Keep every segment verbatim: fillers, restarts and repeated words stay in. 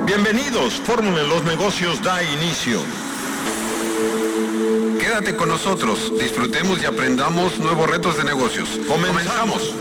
Bienvenidos, Fórmula en los Negocios da inicio. Quédate con nosotros, disfrutemos y aprendamos nuevos retos de negocios. ¡Comenzamos!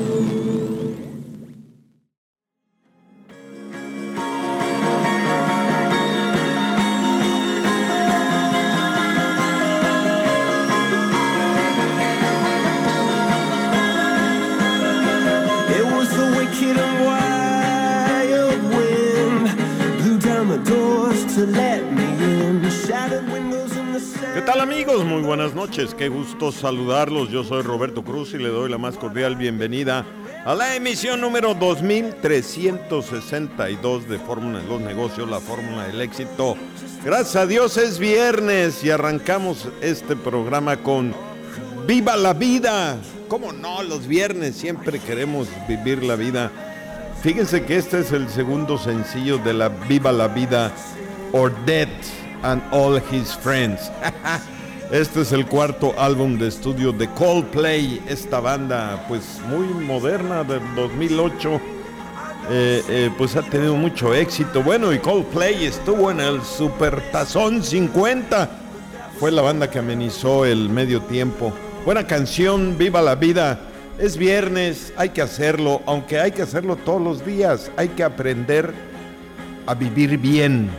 ¿Qué tal, amigos? Muy buenas noches, qué gusto saludarlos. Yo soy Roberto Cruz y le doy la más cordial bienvenida a la emisión número dos mil trescientos sesenta y dos de Fórmula en los Negocios, la fórmula del éxito. Gracias a Dios es viernes y arrancamos este programa con ¡Viva la vida! ¿Cómo no? Los viernes siempre queremos vivir la vida. Fíjense que este es el segundo sencillo de la Viva la Vida, or Death and All His Friends. Este es el cuarto álbum de estudio de Coldplay, esta banda pues muy moderna del dos mil ocho, eh, eh, pues ha tenido mucho éxito. Bueno, y Coldplay estuvo en el Supertazón cincuenta, fue la banda que amenizó el medio tiempo. Buena canción, Viva la Vida. Es viernes, hay que hacerlo, aunque hay que hacerlo todos los días, hay que aprender a vivir bien.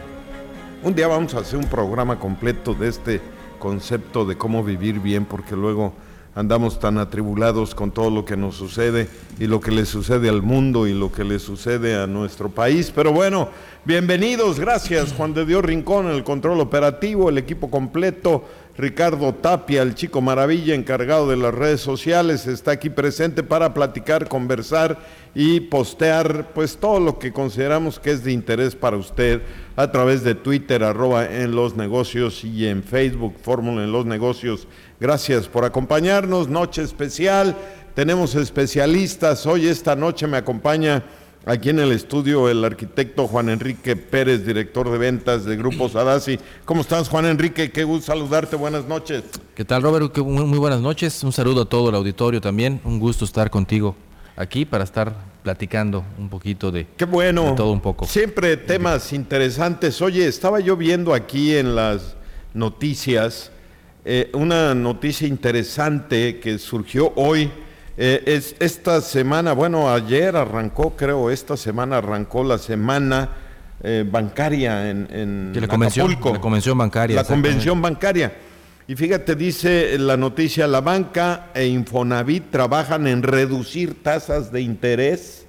Un día vamos a hacer un programa completo de este concepto de cómo vivir bien, porque luego andamos tan atribulados con todo lo que nos sucede y lo que le sucede al mundo y lo que le sucede a nuestro país. Pero bueno, bienvenidos, gracias Juan de Dios Rincón, el control operativo, el equipo completo. Ricardo Tapia, el chico maravilla encargado de las redes sociales, está aquí presente para platicar, conversar y postear pues todo lo que consideramos que es de interés para usted a través de Twitter, arroba en los negocios, y en Facebook, Fórmula en los Negocios. Gracias por acompañarnos, noche especial, tenemos especialistas. Hoy esta noche me acompaña aquí en el estudio el arquitecto Juan Enrique Pérez, director de ventas de Grupo Sadassi. ¿Cómo estás, Juan Enrique? Qué gusto saludarte, buenas noches. ¿Qué tal, Robert? Muy, muy buenas noches, un saludo a todo el auditorio también, un gusto estar contigo aquí para estar platicando un poquito de, Qué bueno. de todo un poco. Siempre temas interesantes. Oye, estaba yo viendo aquí en las noticias eh, una noticia interesante que surgió hoy. Eh, es esta semana, bueno, ayer arrancó, creo, esta semana arrancó la semana eh, bancaria en, en la convención, Acapulco. La convención bancaria. La convención bancaria. Y fíjate, dice la noticia, la banca e Infonavit trabajan en reducir tasas de interés.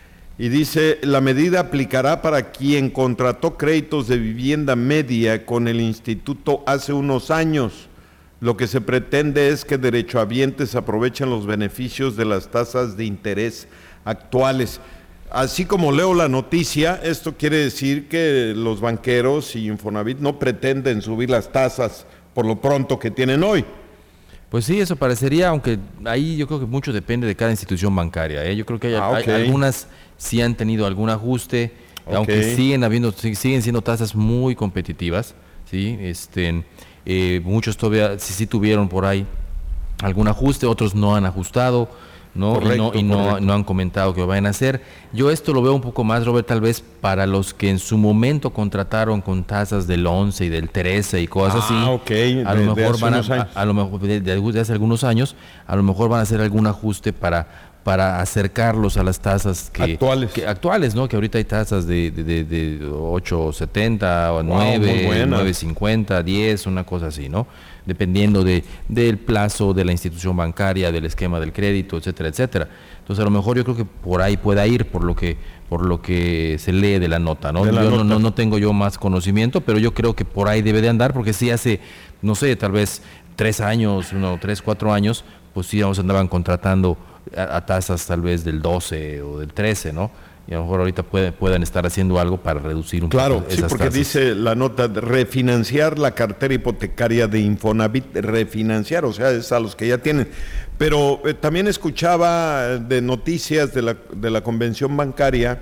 Y dice, la medida aplicará para quien contrató créditos de vivienda media con el instituto hace unos años. Lo que se pretende es que derechohabientes aprovechen los beneficios de las tasas de interés actuales. Así como leo la noticia, esto quiere decir que los banqueros y Infonavit no pretenden subir las tasas por lo pronto que tienen hoy. Pues sí, eso parecería, aunque ahí yo creo que mucho depende de cada institución bancaria, ¿eh? Yo creo que hay, ah, okay. hay algunas sí han tenido algún ajuste, okay. aunque siguen habiendo, siguen siendo tasas muy competitivas, ¿sí? Este... Eh, muchos todavía sí, sí tuvieron por ahí algún ajuste, otros no han ajustado, ¿no? Correcto, y, no, y no, no han comentado que lo vayan a hacer. Yo esto lo veo un poco más, Robert, tal vez para los que en su momento contrataron con tasas del once y del trece y cosas ah, así. Okay. A, de, lo mejor van a, a, a lo mejor de, de hace algunos años, a lo mejor van a hacer algún ajuste para para acercarlos a las tasas que actuales, que, actuales, ¿no? Que ahorita hay tasas de, de, de, de ocho setenta o nueve, wow, nueve cincuenta, diez, una cosa así, ¿no? Dependiendo de del plazo de la institución bancaria, del esquema del crédito, etcétera, etcétera. Entonces a lo mejor yo creo que por ahí pueda ir, por lo que por lo que se lee de la nota, ¿no? La yo nota. No, no tengo yo más conocimiento, pero yo creo que por ahí debe de andar, porque sí hace, no sé, tal vez tres años, no, tres, cuatro años, pues sí, vamos, andaban contratando A, a tasas tal vez del doce o del trece, ¿no? Y a lo mejor ahorita puede, puedan estar haciendo algo para reducir un claro, poco esas sí, porque tasas. Dice la nota, refinanciar la cartera hipotecaria de Infonavit, refinanciar, o sea, es a los que ya tienen. Pero eh, también escuchaba de noticias de la, de la convención bancaria,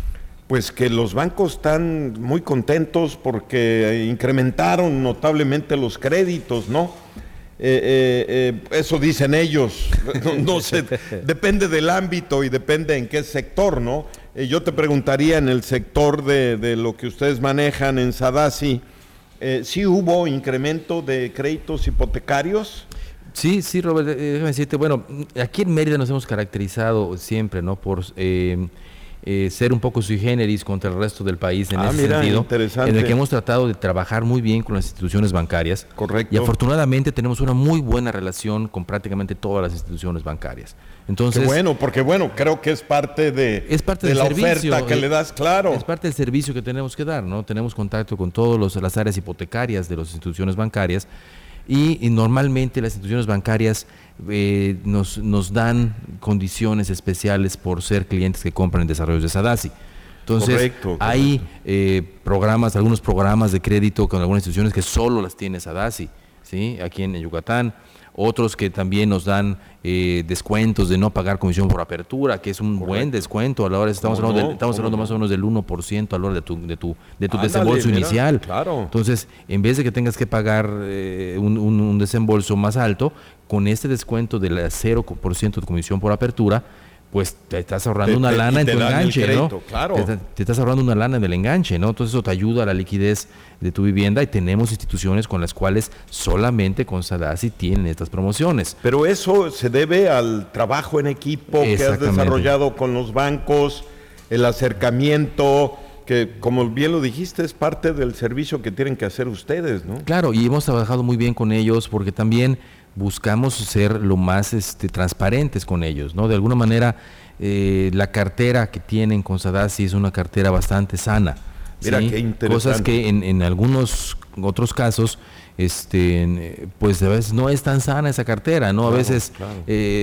pues que los bancos están muy contentos porque incrementaron notablemente los créditos, ¿no? eh, eh, eso dicen ellos, no, no sé, depende del ámbito y depende en qué sector, ¿no? Eh, yo te preguntaría en el sector de, de lo que ustedes manejan en Sadasi, eh, ¿sí hubo incremento de créditos hipotecarios? Sí, sí, Robert, eh, déjame decirte, bueno, aquí en Mérida nos hemos caracterizado siempre, ¿no? Por eh, eh, ser un poco sui generis contra el resto del país en ah, ese mira, sentido, interesante. en el que hemos tratado de trabajar muy bien con las instituciones bancarias. Correcto. Y afortunadamente tenemos una muy buena relación con prácticamente todas las instituciones bancarias. Entonces, qué bueno, porque bueno, creo que es parte de, es parte de del la servicio, oferta que eh, le das, claro. Es parte del servicio que tenemos que dar, ¿no? Tenemos contacto con todas las áreas hipotecarias de las instituciones bancarias. Y, y normalmente las instituciones bancarias eh, nos, nos dan condiciones especiales por ser clientes que compran en desarrollos de Sadasi. Entonces, correcto, hay correcto. Eh, programas, algunos programas de crédito con algunas instituciones que solo las tiene Sadasi, ¿sí? Aquí en Yucatán. Otros que también nos dan eh, descuentos de no pagar comisión por apertura, que es un correcto. Buen descuento. A la hora estamos hablando, no? de, estamos hablando no? más o menos del uno por ciento a la hora de tu, de tu, de tu Ándale, desembolso mira, inicial. Claro. Entonces, en vez de que tengas que pagar eh, un, un, un desembolso más alto, con este descuento del cero por ciento de comisión por apertura, pues te estás ahorrando te, una te, lana en tu enganche, crédito, ¿no? Claro. Te, te estás ahorrando una lana en el enganche, ¿no? Entonces eso te ayuda a la liquidez de tu vivienda y tenemos instituciones con las cuales solamente con Sadasi tienen estas promociones. Pero eso se debe al trabajo en equipo que has desarrollado con los bancos, el acercamiento, que como bien lo dijiste es parte del servicio que tienen que hacer ustedes, ¿no? Claro, y hemos trabajado muy bien con ellos porque también buscamos ser lo más este, transparentes con ellos, ¿no? De alguna manera, eh, la cartera que tienen con Sadasi es una cartera bastante sana. Mira, ¿sí? Qué interesante. Cosas que en, en algunos otros casos, este, pues a veces no es tan sana esa cartera, ¿no? Claro, a veces claro.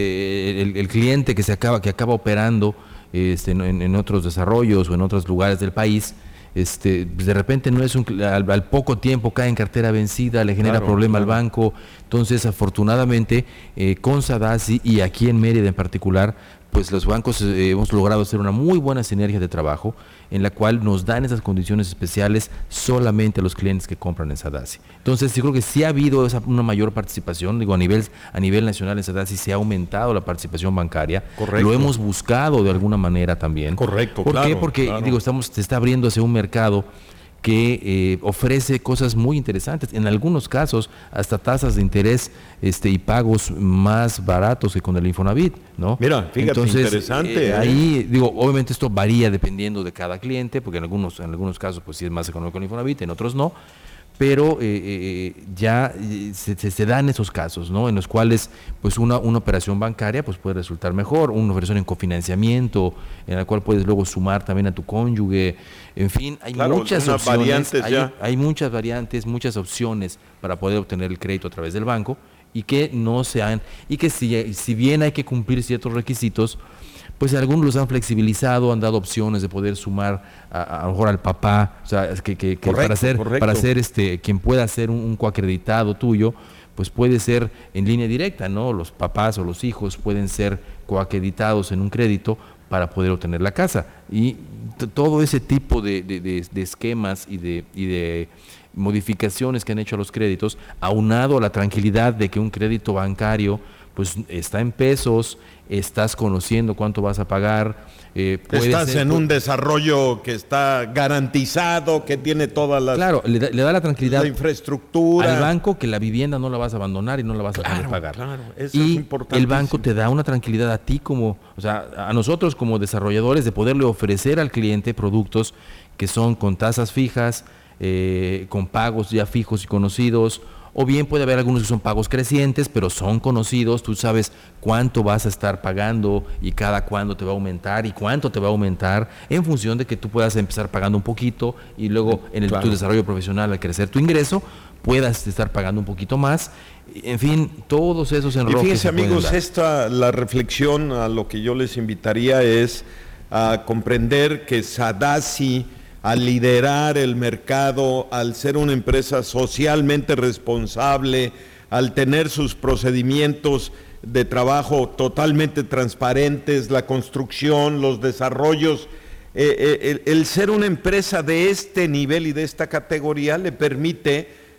eh, el, el cliente que se acaba, que acaba operando este, en, en otros desarrollos o en otros lugares del país, Este, de repente no es un, al, al poco tiempo cae en cartera vencida, le genera claro, problema claro. al banco. Entonces, afortunadamente, eh, con Sadasi y aquí en Mérida en particular, pues los bancos eh, hemos logrado hacer una muy buena sinergia de trabajo en la cual nos dan esas condiciones especiales solamente a los clientes que compran en Sadasi. Entonces, yo creo que sí ha habido esa, una mayor participación, digo, a nivel, a nivel nacional en Sadasi se ha aumentado la participación bancaria. Correcto. Lo hemos buscado de alguna manera también. Correcto, ¿Por claro, qué? Porque, claro. digo, estamos, se está abriendo hacia un mercado que eh, ofrece cosas muy interesantes, en algunos casos hasta tasas de interés este, y pagos más baratos que con el Infonavit, ¿no? Mira, fíjate, Entonces, interesante. Eh, ¿eh? Ahí, digo, obviamente esto varía dependiendo de cada cliente, porque en algunos, en algunos casos pues sí es más económico el Infonavit, en otros no, pero eh, eh, ya eh, se, se, se dan esos casos, ¿no? En los cuales pues una, una operación bancaria pues puede resultar mejor, una operación en cofinanciamiento, en la cual puedes luego sumar también a tu cónyuge, en fin, hay claro, muchas opciones, variantes hay, ya. hay muchas variantes, muchas opciones para poder obtener el crédito a través del banco y que no sean, y que si, si bien hay que cumplir ciertos requisitos, pues algunos los han flexibilizado, han dado opciones de poder sumar a, a lo mejor al papá, o sea, que, que, que correcto, para ser, correcto. para ser este, quien pueda ser un, un coacreditado tuyo, pues puede ser en línea directa, ¿no? Los papás o los hijos pueden ser coacreditados en un crédito para poder obtener la casa. Y t- todo ese tipo de, de, de, de esquemas y de, y de modificaciones que han hecho a los créditos, aunado a la tranquilidad de que un crédito bancario pues está en pesos, estás conociendo cuánto vas a pagar. Eh, estás ser, en un desarrollo que está garantizado, que tiene todas las... Claro, le da, le da la tranquilidad la infraestructura al banco que la vivienda no la vas a abandonar y no la vas claro, a tener que pagar. Claro, eso y es importantísimo. El banco te da una tranquilidad a ti como, o sea, a nosotros como desarrolladores de poderle ofrecer al cliente productos que son con tasas fijas, eh, con pagos ya fijos y conocidos. O bien puede haber algunos que son pagos crecientes, pero son conocidos, tú sabes cuánto vas a estar pagando y cada cuándo te va a aumentar y cuánto te va a aumentar en función de que tú puedas empezar pagando un poquito y luego en el, claro. tu desarrollo profesional al crecer tu ingreso puedas estar pagando un poquito más. En fin, todos esos enroques. Y fíjense amigos, esta, la reflexión a lo que yo les invitaría es a comprender que Sadasi, al liderar el mercado, al ser una empresa socialmente responsable, al tener sus procedimientos de trabajo totalmente transparentes, la construcción, los desarrollos, eh, eh, el, el ser una empresa de este nivel y de esta categoría le permite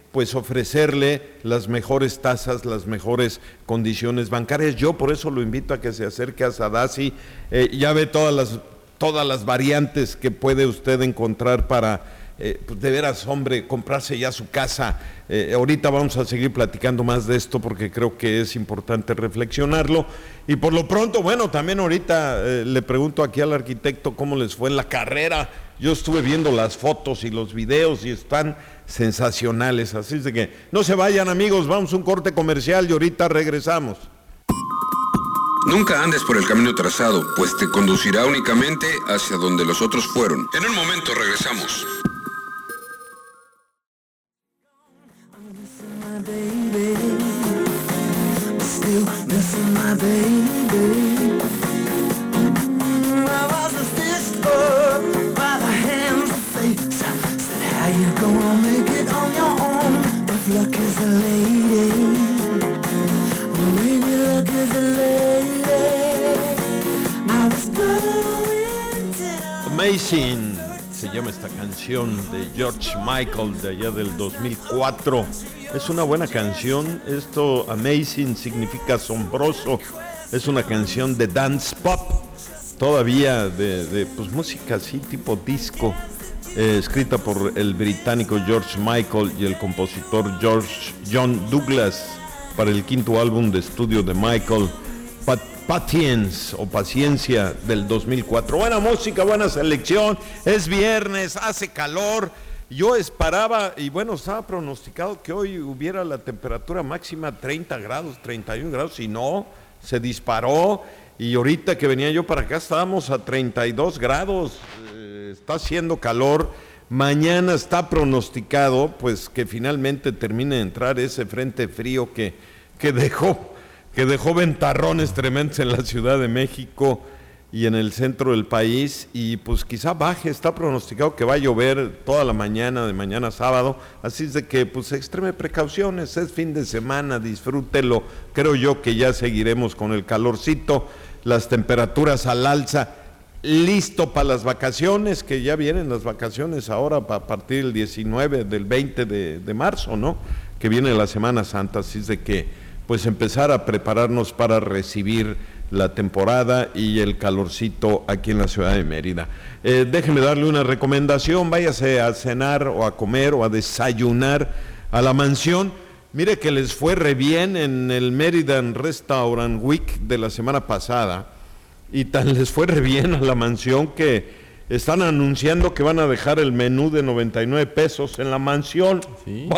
pues ofrecerle las mejores tasas, las mejores condiciones bancarias. Yo por eso lo invito a que se acerque a Sadassi, eh, ya ve todas las, todas las variantes que puede usted encontrar para, eh, pues de veras, hombre, comprarse ya su casa. Eh, ahorita vamos a seguir platicando más de esto porque creo que es importante reflexionarlo. Y por lo pronto, bueno, también ahorita eh, le pregunto aquí al arquitecto cómo les fue en la carrera. Yo estuve viendo las fotos y los videos y están sensacionales, así es de que no se vayan, amigos, vamos a un corte comercial y ahorita regresamos. Nunca andes por el camino trazado, pues te conducirá únicamente hacia donde los otros fueron. En un momento regresamos. Amazing se llama esta canción de George Michael de allá del dos mil cuatro. Es una buena canción. Esto, Amazing, significa asombroso. Es una canción de dance pop, todavía de, de pues música así tipo disco, eh, escrita por el británico George Michael y el compositor George John Douglas para el quinto álbum de estudio de Michael, Pat Patience o Paciencia, del dos mil cuatro. Buena música, buena selección. Es viernes, hace calor. Yo esperaba, y bueno, estaba pronosticado que hoy hubiera la temperatura máxima treinta grados, treinta y uno grados, y no, se disparó. Y ahorita que venía yo para acá estábamos a treinta y dos grados. Eh, está haciendo calor. Mañana está pronosticado pues que finalmente termine de entrar ese frente frío que, que dejó que dejó ventarrones tremendos en la Ciudad de México y en el centro del país, y pues quizá baje. Está pronosticado que va a llover toda la mañana de mañana sábado, así es de que pues extreme precauciones, es fin de semana, disfrútelo. Creo yo que ya seguiremos con el calorcito, las temperaturas al alza, listo para las vacaciones, que ya vienen las vacaciones ahora a partir del diecinueve, del veinte de, de marzo, ¿no? Que viene la Semana Santa, así es de que pues empezar a prepararnos para recibir la temporada y el calorcito aquí en la ciudad de Mérida. Eh, déjeme darle una recomendación, váyase a cenar o a comer o a desayunar a La Mansión. Mire que les fue re bien en el Meridian Restaurant Week de la semana pasada, y tan les fue re bien a La Mansión que están anunciando que van a dejar el menú de noventa y nueve pesos en La Mansión. ¿Sí?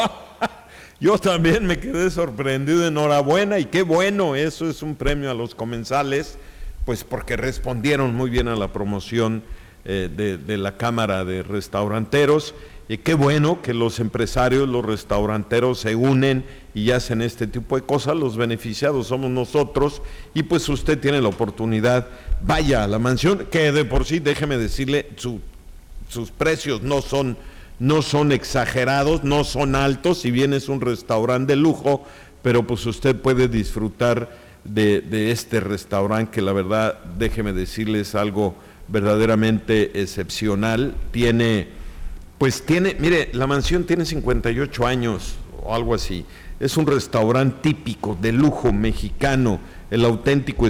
Yo también me quedé sorprendido, enhorabuena, y qué bueno, eso es un premio a los comensales, pues porque respondieron muy bien a la promoción eh, de, de la Cámara de Restauranteros, y qué bueno que los empresarios, los restauranteros se unen y hacen este tipo de cosas. Los beneficiados somos nosotros, y pues usted tiene la oportunidad, vaya a La Mansión, que de por sí, déjeme decirle, su, sus precios no son... no son exagerados, no son altos, si bien es un restaurante de lujo, pero pues usted puede disfrutar de, de este restaurante que la verdad, déjeme decirles, algo verdaderamente excepcional. Tiene, pues tiene, mire, La Mansión tiene cincuenta y ocho años o algo así. Es un restaurante típico de lujo mexicano, el auténtico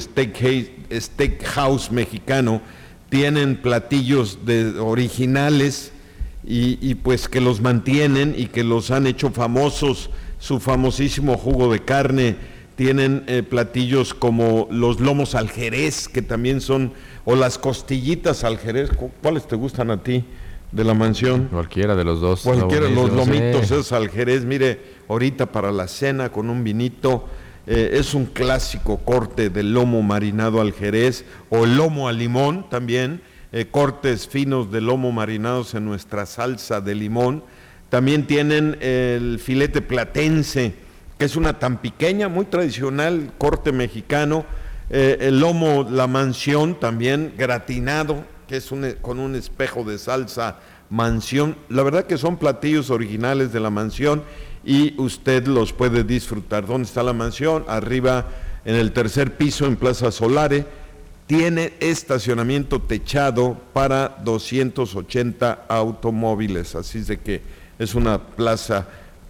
steakhouse mexicano. Tienen platillos de, originales, Y, y pues que los mantienen y que los han hecho famosos, su famosísimo jugo de carne. Tienen eh, platillos como los lomos al Jerez, que también son, o las costillitas al Jerez. ¿Cuáles te gustan a ti de La Mansión? Cualquiera de los dos. Cualquiera de los lomitos, sí. Es al Jerez. Mire, ahorita para la cena con un vinito, eh, es un clásico corte de lomo marinado al Jerez, o lomo al limón también. Eh, cortes finos de lomo marinados en nuestra salsa de limón. También tienen el filete platense, que es una tan pequeña, muy tradicional, corte mexicano. Eh, el lomo La Mansión, también gratinado, que es un, con un espejo de salsa Mansión. La verdad que son platillos originales de La Mansión y usted los puede disfrutar. ¿Dónde está La Mansión? Arriba en el tercer piso en Plaza Solare. Tiene estacionamiento techado para doscientos ochenta automóviles, así es de que es una plaza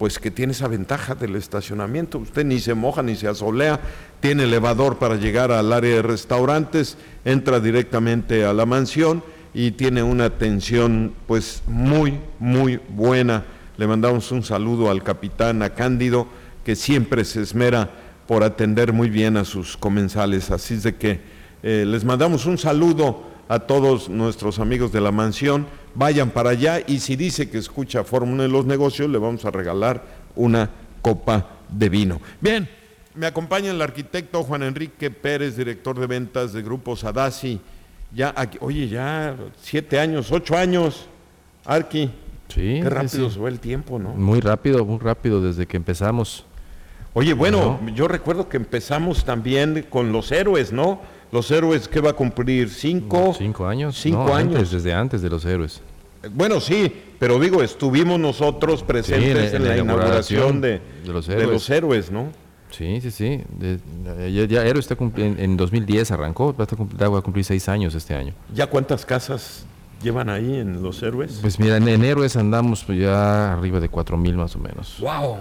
pues que tiene esa ventaja del estacionamiento. Usted ni se moja ni se asolea, tiene elevador para llegar al área de restaurantes, entra directamente a la mansión y tiene una atención pues muy, muy buena. Le mandamos un saludo al capitán, a Cándido, que siempre se esmera por atender muy bien a sus comensales. Así es de que eh, les mandamos un saludo a todos nuestros amigos de la mansión. Vayan para allá y si dice que escucha Fórmula de los Negocios, le vamos a regalar una copa de vino. Bien, me acompaña el arquitecto Juan Enrique Pérez, director de ventas de Grupo Sadassi. Ya, aquí, oye, ya siete años, ocho años, Arqui. Sí. Qué rápido sí. se va el tiempo, ¿no? Muy rápido, muy rápido desde que empezamos. Oye, bueno, ¿no? Yo recuerdo que empezamos también con Los Héroes, ¿no? Los Héroes, ¿qué va a cumplir? ¿Cinco? ¿Cinco años? Cinco no, años. Antes, desde antes de Los Héroes. Bueno, sí, pero digo, estuvimos nosotros presentes sí, en, en la, la inauguración de, de, los de Los Héroes, ¿no? Sí, sí, sí. De, ya, ya Héroes está en, en dos mil diez arrancó, va a, cumplir, va a cumplir seis años este año. ¿Ya cuántas casas llevan ahí en Los Héroes? Pues mira, en, en Héroes andamos ya arriba de cuatro mil más o menos. ¡Wow!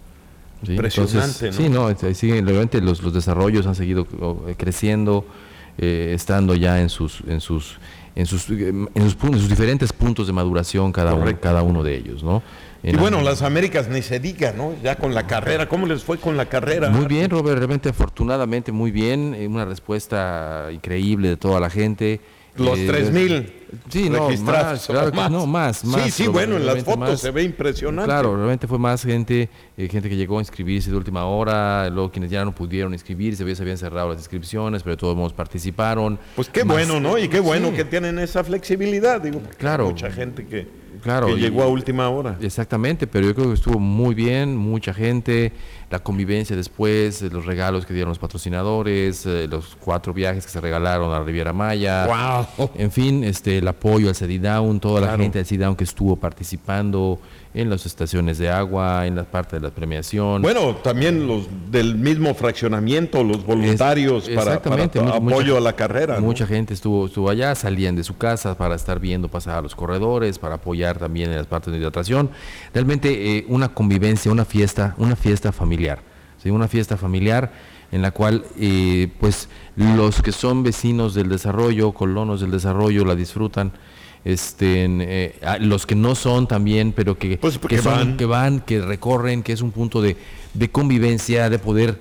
Sí, impresionante, entonces, ¿no? Sí, no, siguen, obviamente los, los desarrollos han seguido creciendo, eh, estando ya en sus, en sus, en sus, en sus, en sus diferentes puntos de maduración cada uno, cada uno de ellos, ¿no? En y bueno, las Américas ni se diga, ¿no? Ya con la carrera, ¿cómo les fue con la carrera? Muy bien, Robert, realmente afortunadamente muy bien, una respuesta increíble de toda la gente. Los eh, tres mil sí, no, más, claro, más. no, más, más. Sí, sí, Robert, bueno, en las fotos más, se ve impresionante. Claro, realmente fue más gente, eh, gente que llegó a inscribirse de última hora, luego quienes ya no pudieron inscribirse, se habían cerrado las inscripciones, pero de todos modos participaron. Pues qué más, bueno, ¿no? Y qué bueno sí. que tienen esa flexibilidad, digo, claro. Mucha gente que, claro, que y, llegó a última hora. Exactamente, pero yo creo que estuvo muy bien, mucha gente, la convivencia después, los regalos que dieron los patrocinadores, eh, los cuatro viajes que se regalaron a la Riviera Maya. Wow. En fin, este el apoyo al CEDIDAUN, toda claro. la gente del CEDIDAUN que estuvo participando en las estaciones de agua, en la parte de la premiación. Bueno, también los del mismo fraccionamiento, los voluntarios es, para, para mucha, apoyo a la carrera. Mucha ¿no? gente estuvo, estuvo allá, salían de su casa para estar viendo pasar a los corredores, para apoyar también en las partes de hidratación. Realmente eh, una convivencia, una fiesta, una fiesta familiar, ¿sí? Una fiesta familiar en la cual eh, pues los que son vecinos del desarrollo, colonos del desarrollo, la disfrutan. Este, eh, los que no son también, pero que, pues que, son, van. que van, que recorren, que es un punto de, de convivencia, de poder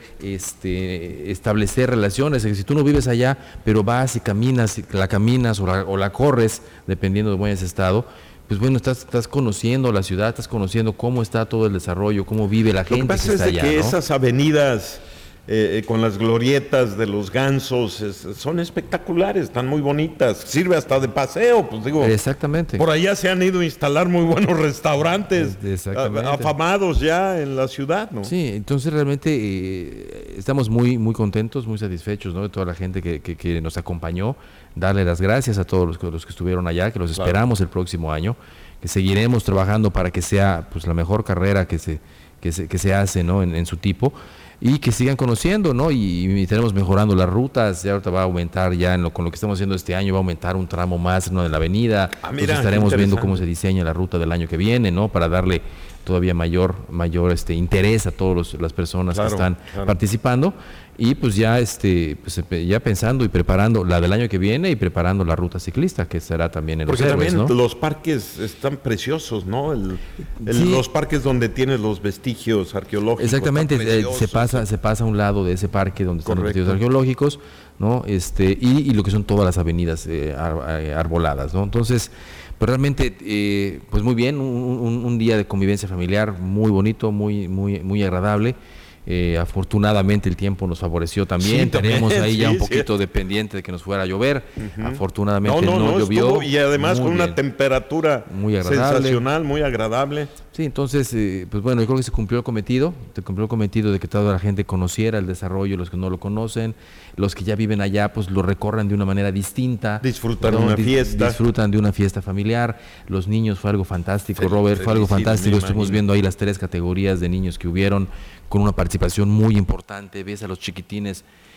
este, establecer relaciones. Es que si tú no vives allá, pero vas y caminas, la caminas o la, o la corres, dependiendo de cómo hayas estado, pues bueno, estás, estás conociendo la ciudad, estás conociendo cómo está todo el desarrollo, cómo vive la gente. Lo que pasa que es está de allá, que ¿no? esas avenidas Eh, eh, con las glorietas de los gansos, es, son espectaculares, están muy bonitas, sirve hasta de paseo, pues digo. Exactamente. Por allá se han ido a instalar muy buenos restaurantes Exactamente. A, afamados ya en la ciudad, ¿no? Sí, entonces realmente eh, estamos muy muy contentos, muy satisfechos, ¿no? De toda la gente que, que, que nos acompañó, darle las gracias a todos los que, los que estuvieron allá, que los claro. esperamos el próximo año, que seguiremos trabajando para que sea pues la mejor carrera que se que se, que se hace, ¿no? en, en su tipo. Y que sigan conociendo, ¿no? Y, y tenemos mejorando las rutas, ya ahorita va a aumentar ya en lo, con lo que estamos haciendo este año, va a aumentar un tramo más, ¿no? De la avenida. Ah, mira, entonces estaremos viendo cómo se diseña la ruta del año que viene, ¿no? Para darle todavía mayor mayor este interés a todas las personas claro, que están claro. participando. Y pues ya este pues ya pensando y preparando la del año que viene y preparando la ruta ciclista que será también en Porque los Héroes, también ¿no? Los parques están preciosos, ¿no? El, el, sí. Los parques donde tienes los vestigios arqueológicos. Exactamente, eh, se pasa se pasa a un lado de ese parque donde están Correcto. Los vestigios arqueológicos, ¿no? Este y, y lo que son todas las avenidas eh, ar, arboladas, ¿no? Entonces pues realmente eh, pues muy bien, un, un, un día de convivencia familiar muy bonito, muy muy muy agradable. Eh, afortunadamente el tiempo nos favoreció también, sí, tenemos ahí sí, ya un poquito sí. de pendiente de que nos fuera a llover, uh-huh. afortunadamente no, no, no, no llovió estuvo, y además con una temperatura muy agradable. sensacional, muy agradable. Sí, entonces, eh, pues bueno, yo creo que se cumplió el cometido, se cumplió el cometido de que toda la gente conociera el desarrollo, los que no lo conocen, los que ya viven allá, pues lo recorran de una manera distinta. Disfrutan de una fiesta. Disfrutan de una fiesta familiar, los niños fue algo fantástico, Robert, fue algo fantástico, estuvimos viendo ahí las tres categorías de niños que hubieron, con una participación muy importante, ves a los chiquitines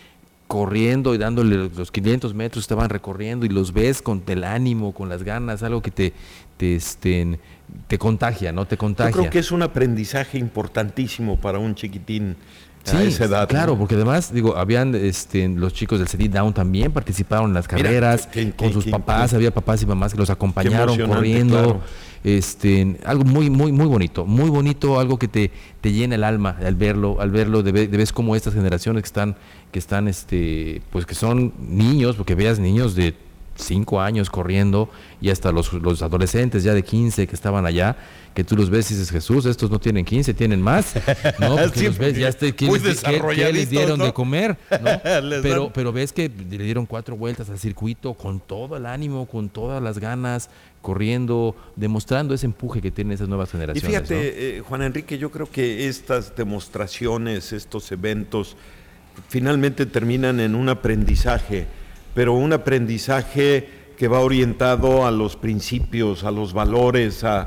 corriendo y dándole los quinientos metros, estaban recorriendo y los ves con el ánimo, con las ganas, algo que te, te, este, te contagia, ¿no? Te contagia. Yo creo que es un aprendizaje importantísimo para un chiquitín sí, a esa edad. Claro, ¿no? porque además, digo, habían este, los chicos del C D Down también participaron en las carreras. Mira, qué, qué, con sus qué, papás, qué, había papás y mamás que los acompañaron corriendo. Claro. Este, algo muy, muy, muy bonito, muy bonito, algo que te, te llena el alma al verlo, al verlo, de, de ves cómo estas generaciones que están, que están, este, pues que son niños, porque veas niños de cinco años corriendo y hasta los, los adolescentes ya de quince que estaban allá, que tú los ves y dices, Jesús, estos no tienen quince, tienen más, ¿no? Porque sí, los ves, ya este, ¿qué, les, ¿qué, ¿qué les dieron, ¿no?, de comer? ¿No? pero, pero ves que le dieron cuatro vueltas al circuito con todo el ánimo, con todas las ganas, corriendo, demostrando ese empuje que tienen esas nuevas generaciones. Y fíjate, ¿no? eh, Juan Enrique, yo creo que estas demostraciones, estos eventos, finalmente terminan en un aprendizaje, pero un aprendizaje que va orientado a los principios, a los valores, a,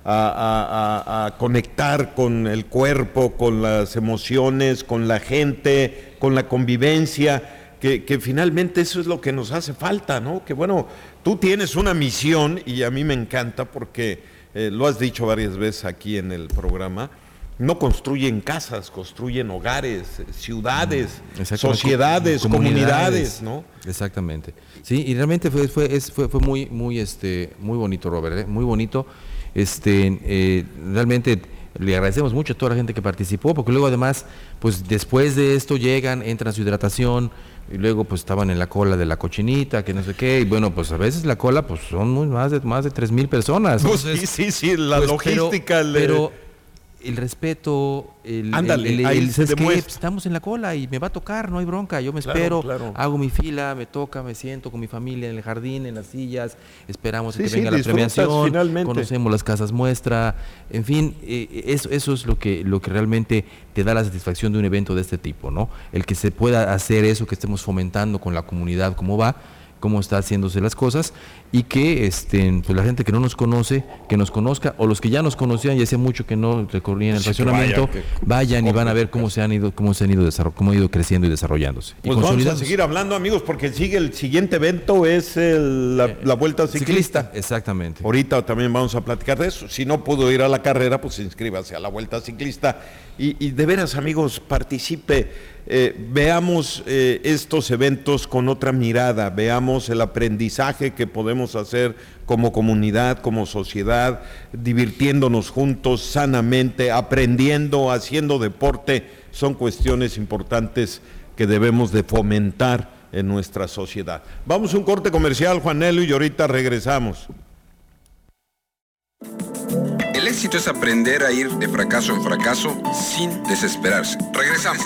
a, a, a conectar con el cuerpo, con las emociones, con la gente, con la convivencia. Que, que finalmente eso es lo que nos hace falta, ¿no? Que bueno, tú tienes una misión y a mí me encanta porque eh, lo has dicho varias veces aquí en el programa, no construyen casas, construyen hogares, ciudades, sociedades, comunidades, comunidades, ¿no? Exactamente. Sí, y realmente fue fue es, fue, fue muy muy este muy bonito, Robert, ¿eh? Muy bonito. Este eh, realmente le agradecemos mucho a toda la gente que participó, porque luego además, pues después de esto llegan, entran a su hidratación, y luego pues estaban en la cola de la cochinita, que no sé qué, y bueno, pues a veces la cola pues son muy, más de más de tres mil personas. Entonces, sí, sí, sí, la pues, logística. Pero, le... pero el respeto, el, Ándale, el, el, el, el, el que estamos en la cola y me va a tocar, no hay bronca, yo me claro, espero, claro. hago mi fila, me toca, me siento con mi familia en el jardín, en las sillas, esperamos sí, que sí, venga la premiación, finalmente. Conocemos las casas muestra, en fin, eh, eso, eso es lo que, lo que realmente te da la satisfacción de un evento de este tipo, ¿no? El que se pueda hacer eso, que estemos fomentando con la comunidad, cómo va, cómo está haciéndose las cosas, y que este, pues la gente que no nos conoce, que nos conozca, o los que ya nos conocían y hace mucho que no recorrían el sí, racionamiento, vaya, que, vayan y van a ver cómo se han ido, cómo se han ido cómo ha ido creciendo y desarrollándose. Pues y vamos a seguir hablando, amigos, porque sigue el siguiente evento es el, la, la Vuelta Ciclista. Ciclista. Exactamente. Ahorita también vamos a platicar de eso. Si no pudo ir a la carrera, pues inscríbase a la Vuelta Ciclista. Y, y de veras, amigos, participe. Eh, veamos eh, estos eventos con otra mirada, veamos el aprendizaje que podemos hacer como comunidad, como sociedad, divirtiéndonos juntos sanamente, aprendiendo, haciendo deporte, son cuestiones importantes que debemos de fomentar en nuestra sociedad. Vamos a un corte comercial, Juanelo, y ahorita regresamos. El éxito es aprender a ir de fracaso en fracaso sin desesperarse. Regresamos.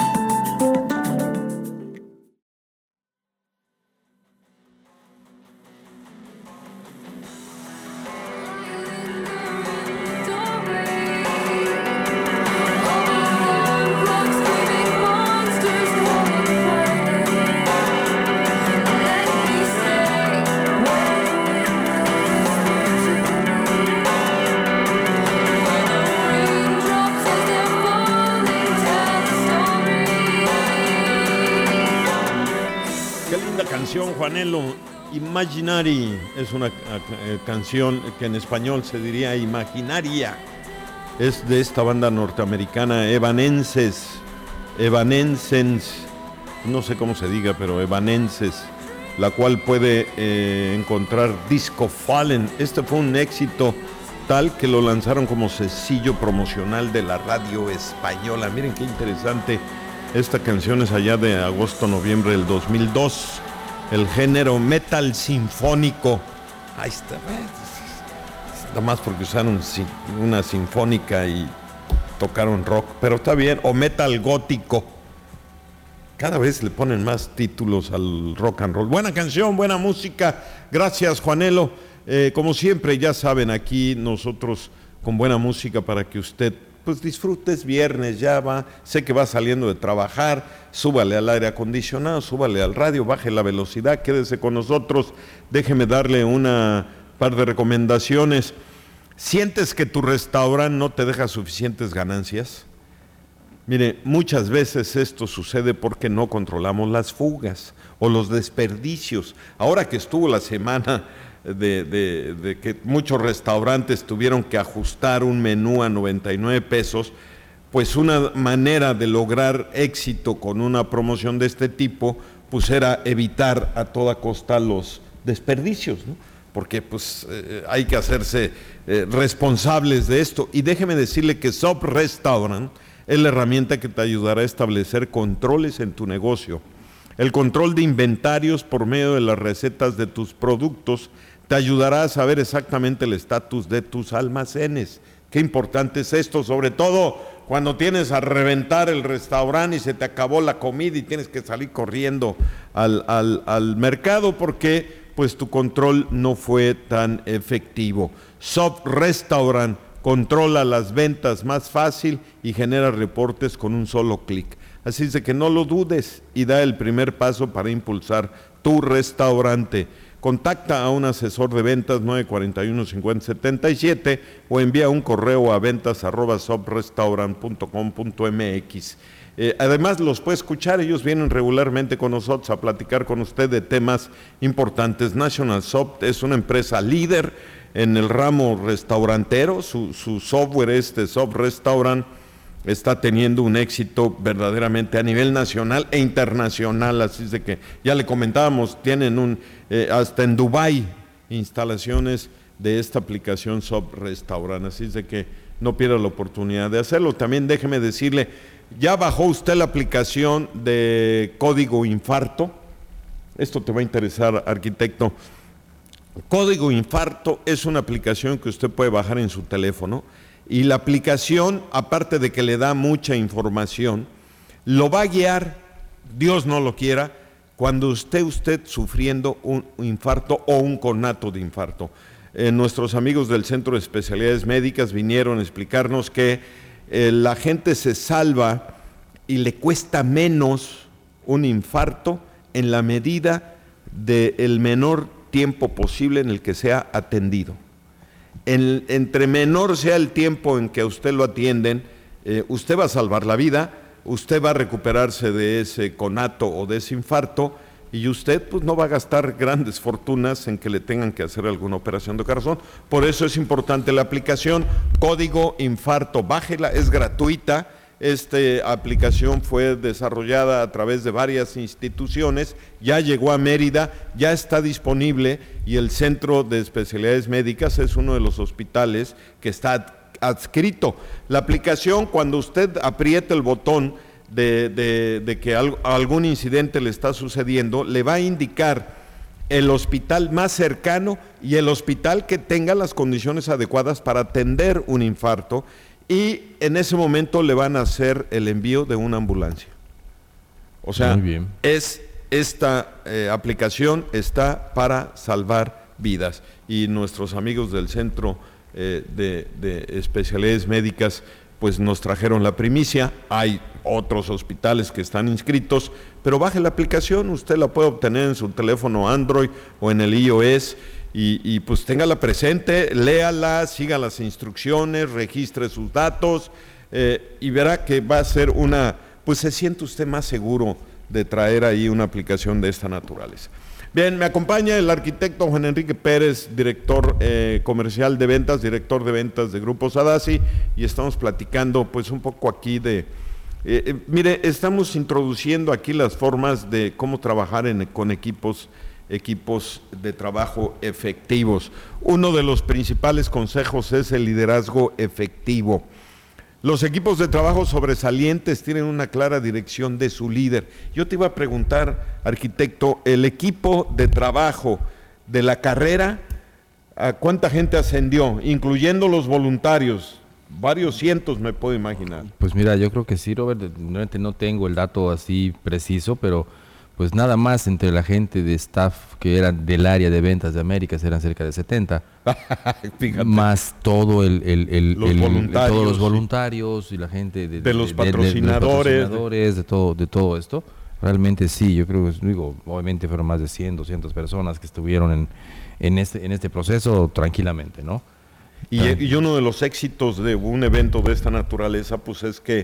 Juanelo, Imaginary es una uh, canción que en español se diría imaginaria. Es de esta banda norteamericana Evanescence, Evanescence, no sé cómo se diga, pero Evanescence, la cual puede eh, encontrar Disco Fallen. Este fue un éxito tal que lo lanzaron como sencillo promocional de la radio española. Miren qué interesante. Esta canción es allá de agosto-noviembre del dos mil dos. El género metal sinfónico. Ahí está. Nada más porque usaron una sinfónica y tocaron rock, pero está bien. O metal gótico. Cada vez le ponen más títulos al rock and roll. Buena canción, buena música. Gracias, Juanelo. Eh, como siempre, ya saben, aquí nosotros con buena música para que usted pues disfrutes viernes, ya va, sé que va saliendo de trabajar, súbale al aire acondicionado, súbale al radio, baje la velocidad, quédese con nosotros, déjeme darle una par de recomendaciones. ¿Sientes que tu restaurante no te deja suficientes ganancias? Mire, muchas veces esto sucede porque no controlamos las fugas o los desperdicios. Ahora que estuvo la semana de, de, de que muchos restaurantes tuvieron que ajustar un menú a noventa y nueve pesos, pues una manera de lograr éxito con una promoción de este tipo, pues era evitar a toda costa los desperdicios, ¿no? Porque pues eh, hay que hacerse eh, responsables de esto. Y déjeme decirle que Sop Restaurant es la herramienta que te ayudará a establecer controles en tu negocio. El control de inventarios por medio de las recetas de tus productos te ayudará a saber exactamente el estatus de tus almacenes. Qué importante es esto, sobre todo cuando tienes a reventar el restaurante y se te acabó la comida y tienes que salir corriendo al, al, al mercado porque pues tu control no fue tan efectivo. Sop Restaurant controla las ventas más fácil y genera reportes con un solo clic. Así es de que no lo dudes y da el primer paso para impulsar tu restaurante. Contacta a un asesor de ventas nueve cuatro uno, cinco cero siete siete o envía un correo a ventas arroba soprestaurant punto com punto m x. Eh, además los puede escuchar, ellos vienen regularmente con nosotros a platicar con usted de temas importantes. National Soft es una empresa líder en el ramo restaurantero, su, su software este Soft Restaurant está teniendo un éxito verdaderamente a nivel nacional e internacional, así es de que ya le comentábamos, tienen un eh, hasta en Dubái instalaciones de esta aplicación Soft Restaurant, así es de que no pierda la oportunidad de hacerlo. También déjeme decirle, ya bajó usted la aplicación de Código Infarto, esto te va a interesar, arquitecto. Código Infarto es una aplicación que usted puede bajar en su teléfono y la aplicación, aparte de que le da mucha información, lo va a guiar, Dios no lo quiera, cuando esté usted sufriendo un infarto o un conato de infarto. Eh, nuestros amigos del Centro de Especialidades Médicas vinieron a explicarnos que Eh, la gente se salva y le cuesta menos un infarto en la medida del menor tiempo posible en el que sea atendido. En, entre menor sea el tiempo en que a usted lo atienden, eh, usted va a salvar la vida, usted va a recuperarse de ese conato o de ese infarto y usted pues no va a gastar grandes fortunas en que le tengan que hacer alguna operación de corazón. Por eso es importante la aplicación Código Infarto, bájela, es gratuita. Esta aplicación fue desarrollada a través de varias instituciones, ya llegó a Mérida, ya está disponible y el Centro de Especialidades Médicas es uno de los hospitales que está adscrito. La aplicación, cuando usted aprieta el botón De, de, de que al, algún incidente le está sucediendo, le va a indicar el hospital más cercano y el hospital que tenga las condiciones adecuadas para atender un infarto y en ese momento le van a hacer el envío de una ambulancia. O sea, muy bien. es esta eh, aplicación está para salvar vidas y nuestros amigos del Centro eh, de, de Especialidades Médicas pues nos trajeron la primicia. Hay otros hospitales que están inscritos, pero baje la aplicación, usted la puede obtener en su teléfono Android o en el iOS y, y pues téngala presente, léala, siga las instrucciones, registre sus datos eh, y verá que va a ser una, pues se siente usted más seguro de traer ahí una aplicación de esta naturaleza. Bien, me acompaña el arquitecto Juan Enrique Pérez, director eh, comercial de ventas, director de ventas de Grupo Sadasi, y estamos platicando pues un poco aquí de, eh, eh, mire, estamos introduciendo aquí las formas de cómo trabajar en, con equipos, equipos de trabajo efectivos. Uno de los principales consejos es el liderazgo efectivo. Los equipos de trabajo sobresalientes tienen una clara dirección de su líder. Yo te iba a preguntar, arquitecto, el equipo de trabajo de la carrera, ¿a cuánta gente ascendió? Incluyendo los voluntarios, varios cientos me puedo imaginar. Pues mira, yo creo que sí, Robert, realmente no tengo el dato así preciso, pero pues nada más entre la gente de staff que eran del área de ventas de Américas eran cerca de setenta, más todo el, el, el, los el voluntarios, todos los voluntarios sí. y la gente de, de, los, de, patrocinadores, de, de los patrocinadores, de todo, de todo esto. Realmente sí, yo creo que digo, obviamente fueron más de cien, doscientas personas que estuvieron en, en este en este proceso tranquilamente, ¿no? Y, y uno de los éxitos de un evento de esta naturaleza, pues es que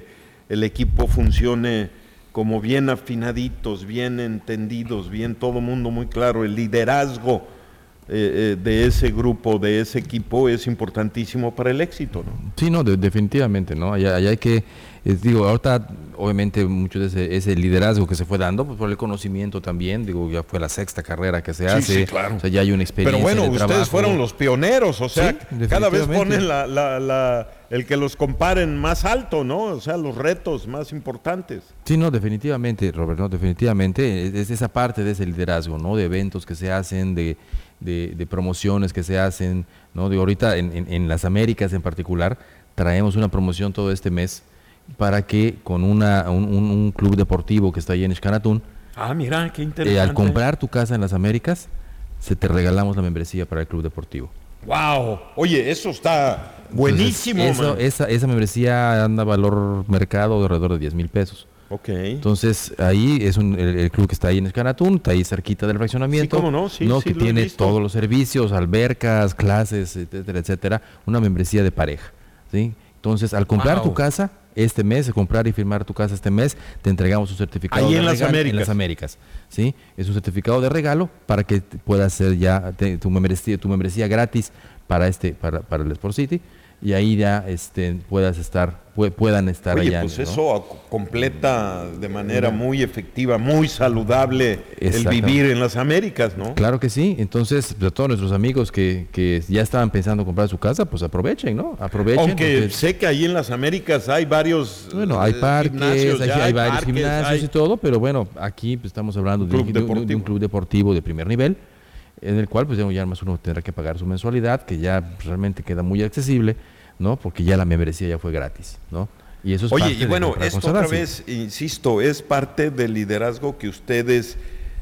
el equipo funcione como bien afinaditos, bien entendidos, bien todo mundo muy claro. El liderazgo eh, eh, de ese grupo, de ese equipo es importantísimo para el éxito, ¿no? Sí, no, de, definitivamente, ¿no? Allá, allá hay que, eh, digo, ahorita obviamente mucho de ese, ese liderazgo que se fue dando, pues por el conocimiento también, digo, ya fue la sexta carrera que se hace, sí, sí, claro. O sea, ya hay una experiencia. Pero bueno, de ustedes trabajo. fueron los pioneros, o sea, Sí, cada vez ponen la, la, la, el que los comparen más alto, ¿no? O sea, los retos más importantes. Sí, no, definitivamente, Robert, no, definitivamente, es, es esa parte de ese liderazgo, ¿no? De eventos que se hacen, de, de, de promociones que se hacen, ¿no? De ahorita en, en, en las Américas en particular, traemos una promoción todo este mes para que con una, un, un, un club deportivo que está ahí en Xcanatún, ah, mira, qué interesante. Eh, al comprar tu casa en las Américas, se te regalamos la membresía para el club deportivo. ¡Wow! Oye, eso está buenísimo. Entonces, eso, esa, esa membresía anda valor mercado de alrededor de diez mil pesos. Ok. Entonces, ahí es un, el, el club que está ahí en Xcanatún, está ahí cerquita del fraccionamiento. Sí, cómo no, sí, ¿no? sí, que tiene todos los servicios, albercas, clases, etcétera, etcétera. Una membresía de pareja, ¿sí? Entonces, al comprar wow. tu casa este mes, comprar y firmar tu casa este mes, te entregamos un certificado ahí de en regalo las Américas. en las Américas, ¿sí? Es un certificado de regalo para que puedas hacer ya te, tu membresía, tu membresía gratis para este, para, para el Sport City, y ahí ya este, puedas estar, pu puedan estar Oye, allá. pues ¿no? Eso completa de manera muy efectiva, muy saludable el vivir en las Américas, ¿no? Claro que sí. Entonces, a todos nuestros amigos que, que ya estaban pensando comprar su casa, pues aprovechen, ¿no? Aprovechen. Aunque porque... sé que ahí en las Américas hay varios Bueno, hay parques, hay, hay, hay varios parques, gimnasios hay... y todo, pero bueno, aquí pues, estamos hablando de un, de, de, de un club deportivo de primer nivel, en el cual pues ya más uno tendrá que pagar su mensualidad, que ya realmente queda muy accesible, ¿no? Porque ya la membresía ya fue gratis, ¿no? Y eso es Oye, parte y bueno, de esto otra vez, insisto, es parte del liderazgo que ustedes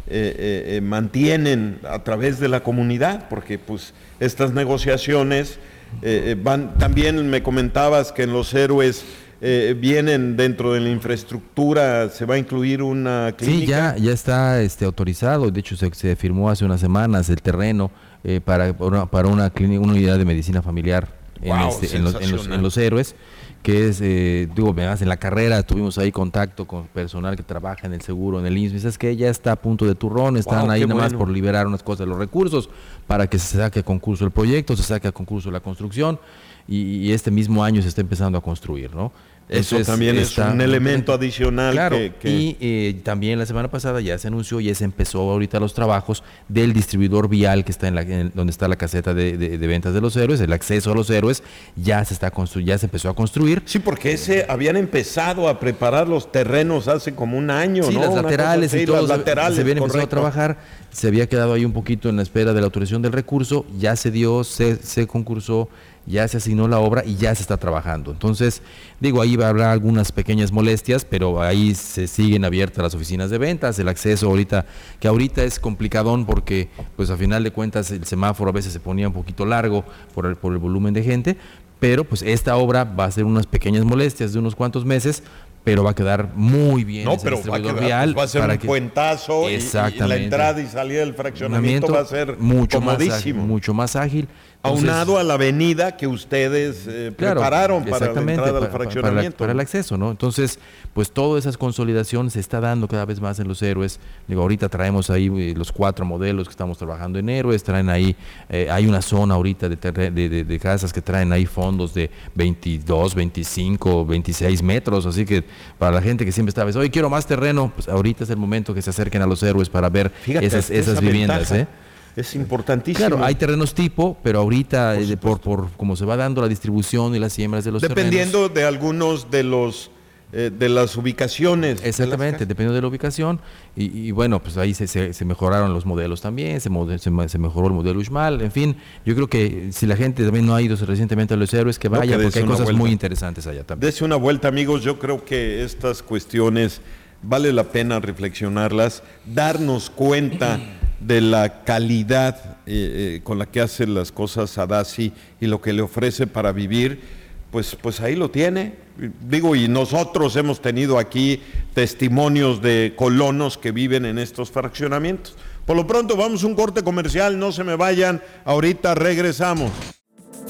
eh, eh, mantienen a través de la comunidad, porque pues estas negociaciones eh, van, también me comentabas que en los héroes eh, vienen dentro de la infraestructura, se va a incluir una clínica. Sí, ya, ya está este, autorizado, de hecho se, se firmó hace unas semanas el terreno eh, para, para, para una, clínica, una unidad de medicina familiar. En, wow, este, en, los, en, los, en los héroes, que es, eh, digo, además en la carrera tuvimos ahí contacto con personal que trabaja en el seguro, en el I M S S, es que ya está a punto de turrón, están wow, ahí nada más bueno. por liberar unas cosas de los recursos para que se saque a concurso el proyecto, se saque a concurso la construcción y, y este mismo año se está empezando a construir, ¿no? Eso es, también es un elemento adicional. Claro, que, que... y eh, también la semana pasada ya se anunció, ya se empezó ahorita los trabajos del distribuidor vial que está en, la, en donde está la caseta de, de, de ventas de los héroes, el acceso a los héroes, ya se está constru ya se empezó a construir. Sí, porque ese habían empezado a preparar los terrenos hace como un año, sí, ¿no? las laterales así, y todo, las laterales, se habían empezado a trabajar, se había quedado ahí un poquito en la espera de la autorización del recurso, ya se dio, se, se concursó, ya se asignó la obra y ya se está trabajando. Entonces, digo, ahí va a haber algunas pequeñas molestias, pero ahí se siguen abiertas las oficinas de ventas, el acceso ahorita, que ahorita es complicadón porque, pues a final de cuentas, el semáforo a veces se ponía un poquito largo por el, por el volumen de gente, pero pues esta obra va a ser unas pequeñas molestias de unos cuantos meses, pero va a quedar muy bien. No, pero va a, quedar, vial pues va a ser un que, puentazo y, y la entrada y salida del fraccionamiento va a ser mucho comodísimo. Más, mucho más ágil. Entonces, aunado a la avenida que ustedes eh, claro, prepararon para la entrada del fraccionamiento. Para, para el acceso, ¿no? Entonces, pues toda esa consolidación se está dando cada vez más en los héroes. Digo, ahorita traemos ahí eh, los cuatro modelos que estamos trabajando en héroes, traen ahí, eh, hay una zona ahorita de, de, de, de casas que traen ahí fondos de veintidós, veinticinco, veintiséis metros, así que para la gente que siempre estaba, oye, quiero más terreno, pues ahorita es el momento que se acerquen a los héroes para ver Fíjate, esas, esas viviendas, ¿eh? Es importantísimo. Claro, hay terrenos tipo, pero ahorita, por, eh, por, por como se va dando la distribución y las siembras de los Dependiendo terrenos. de algunos de los eh, de las ubicaciones. Exactamente, de dependiendo de la ubicación. Y, y bueno, pues ahí se, se, se mejoraron los modelos también, se, se, se mejoró el modelo Uxmal. En fin, yo creo que si la gente también no ha ido recientemente a los héroes, que vaya, no, que porque hay cosas vuelta. muy interesantes allá también. Dese una vuelta, amigos. Yo creo que estas cuestiones vale la pena reflexionarlas, darnos cuenta de la calidad eh, eh, con la que hace las cosas Adasi y lo que le ofrece para vivir, pues, pues ahí lo tiene. Digo, y nosotros hemos tenido aquí testimonios de colonos que viven en estos fraccionamientos. Por lo pronto vamos a un corte comercial, no se me vayan, ahorita regresamos.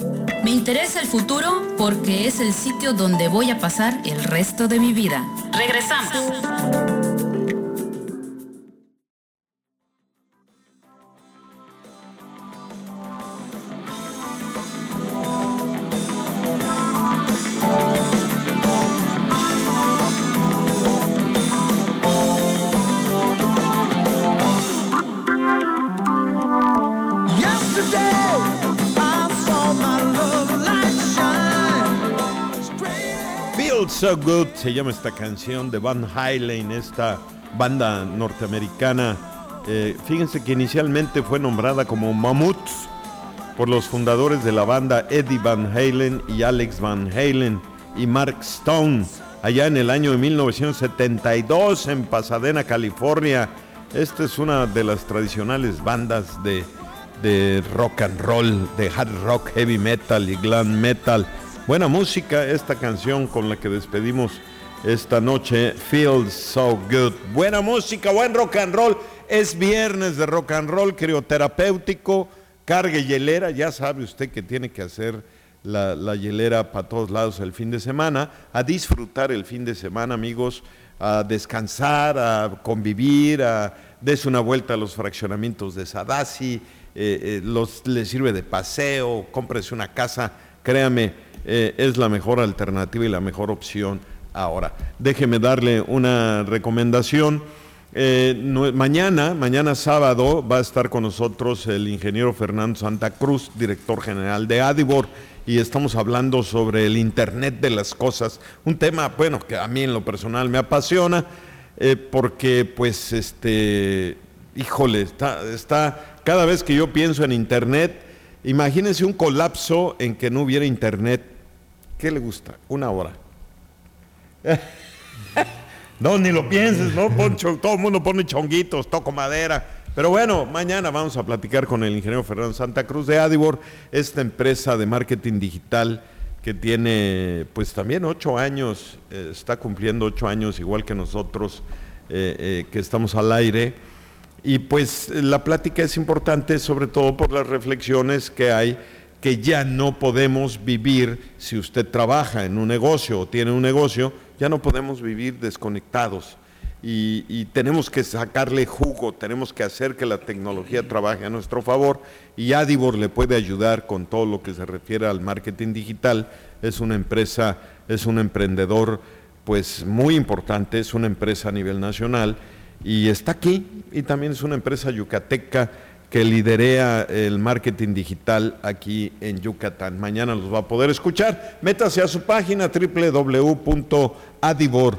Me interesa el futuro porque es el sitio donde voy a pasar el resto de mi vida. Regresamos. So Good se llama esta canción de Van Halen, esta banda norteamericana. Eh, fíjense que inicialmente fue nombrada como Mammoths por los fundadores de la banda, Eddie Van Halen y Alex Van Halen y Mark Stone, allá en el año de mil novecientos setenta y dos en Pasadena, California. Esta es una de las tradicionales bandas de, de rock and roll, de hard rock, heavy metal y glam metal. Buena música, esta canción con la que despedimos esta noche, Feels So Good. Buena música, buen rock and roll. Es viernes de rock and roll crioterapéutico. Cargue hielera, ya sabe usted que tiene que hacer la, la hielera para todos lados el fin de semana. A disfrutar el fin de semana, amigos, a descansar, a convivir, a des una vuelta a los fraccionamientos de Sadassi, eh, eh, los, le sirve de paseo, cómprese una casa, créame. Eh, es la mejor alternativa y la mejor opción ahora. Déjeme darle una recomendación. Eh, no, mañana, mañana sábado, va a estar con nosotros el ingeniero Fernando Santa Cruz, director general de Adibor, y estamos hablando sobre el Internet de las cosas, un tema, bueno, que a mí en lo personal me apasiona, eh, porque pues, este, híjole, está, está, cada vez que yo pienso en Internet, imagínense un colapso en que no hubiera Internet. ¿Qué le gusta? Una hora. No, ni lo pienses, ¿no? Poncho, todo el mundo pone chonguitos, toco madera. Pero bueno, mañana vamos a platicar con el ingeniero Fernando Santa Cruz de Adibor, esta empresa de marketing digital que tiene pues también ocho años, eh, está cumpliendo ocho años igual que nosotros eh, eh, que estamos al aire. Y pues la plática es importante sobre todo por las reflexiones que hay, que ya no podemos vivir, si usted trabaja en un negocio o tiene un negocio, ya no podemos vivir desconectados y, y tenemos que sacarle jugo, tenemos que hacer que la tecnología trabaje a nuestro favor y Adibor le puede ayudar con todo lo que se refiere al marketing digital. Es una empresa, es un emprendedor pues muy importante, es una empresa a nivel nacional y está aquí, y también es una empresa yucateca que liderea el marketing digital aquí en Yucatán. Mañana los va a poder escuchar. Métase a su página doble u doble u doble u punto adibor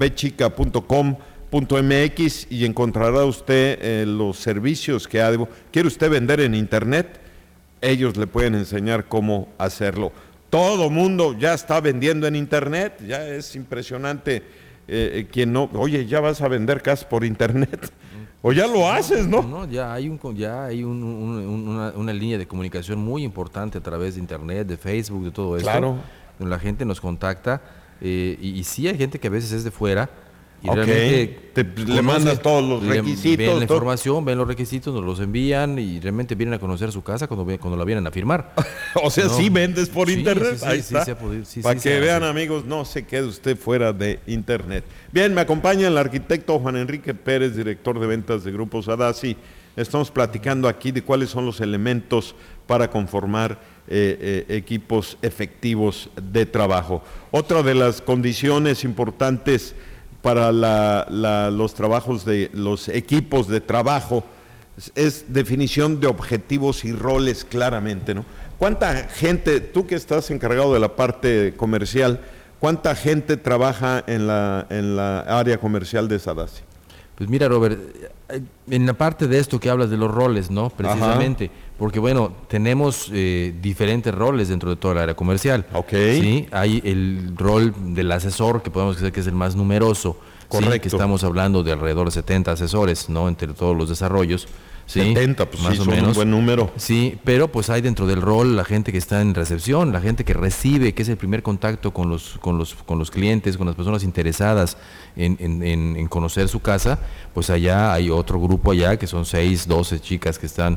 punto com punto m x y encontrará usted eh, los servicios que Adibor. ¿Quiere usted vender en internet? Ellos le pueden enseñar cómo hacerlo. Todo mundo ya está vendiendo en internet, ya es impresionante. Eh, quien no, oye, ya vas a vender casas por internet. O ya lo haces, ¿no? No, no ya hay, un, ya hay un, un, una, una línea de comunicación muy importante a través de internet, de Facebook, de todo esto. Claro. Donde la gente nos contacta eh, y, y sí hay gente que a veces es de fuera y okay. realmente Te, conoce, le mandas todos los requisitos. Ven la todo. información, ven los requisitos, nos los envían y realmente vienen a conocer su casa cuando, cuando la vienen a firmar. O sea, ¿no? Sí vendes por sí, internet. Sí, sí, Ahí sí, está. Sí, podido, sí, Para sí, que sí, vean, sí. amigos, no se quede usted fuera de internet. Bien, me acompaña el arquitecto Juan Enrique Pérez, director de ventas de Grupo Sadassi. Estamos platicando aquí de cuáles son los elementos para conformar eh, eh, equipos efectivos de trabajo. Otra de las condiciones importantes para la, la, los trabajos de los equipos de trabajo es, es definición de objetivos y roles claramente, ¿no? ¿Cuánta gente, tú que estás encargado de la parte comercial, cuánta gente trabaja en la, en la área comercial de Sadassi? Pues mira, Robert, en la parte de esto que hablas de los roles, ¿no? Precisamente, ajá. Porque bueno, tenemos eh, diferentes roles dentro de toda la área comercial. Ok. Sí, hay el rol del asesor, que podemos decir que es el más numeroso. Correcto. Sí, que estamos hablando de alrededor de setenta asesores, ¿no? Entre todos los desarrollos. Sí, setenta, pues más sí, o son menos. Un buen número. Sí, pero pues hay dentro del rol la gente que está en recepción, la gente que recibe, que es el primer contacto con los con los con los clientes, con las personas interesadas en, en, en, en conocer su casa. Pues allá hay otro grupo allá que son seis, doce chicas que están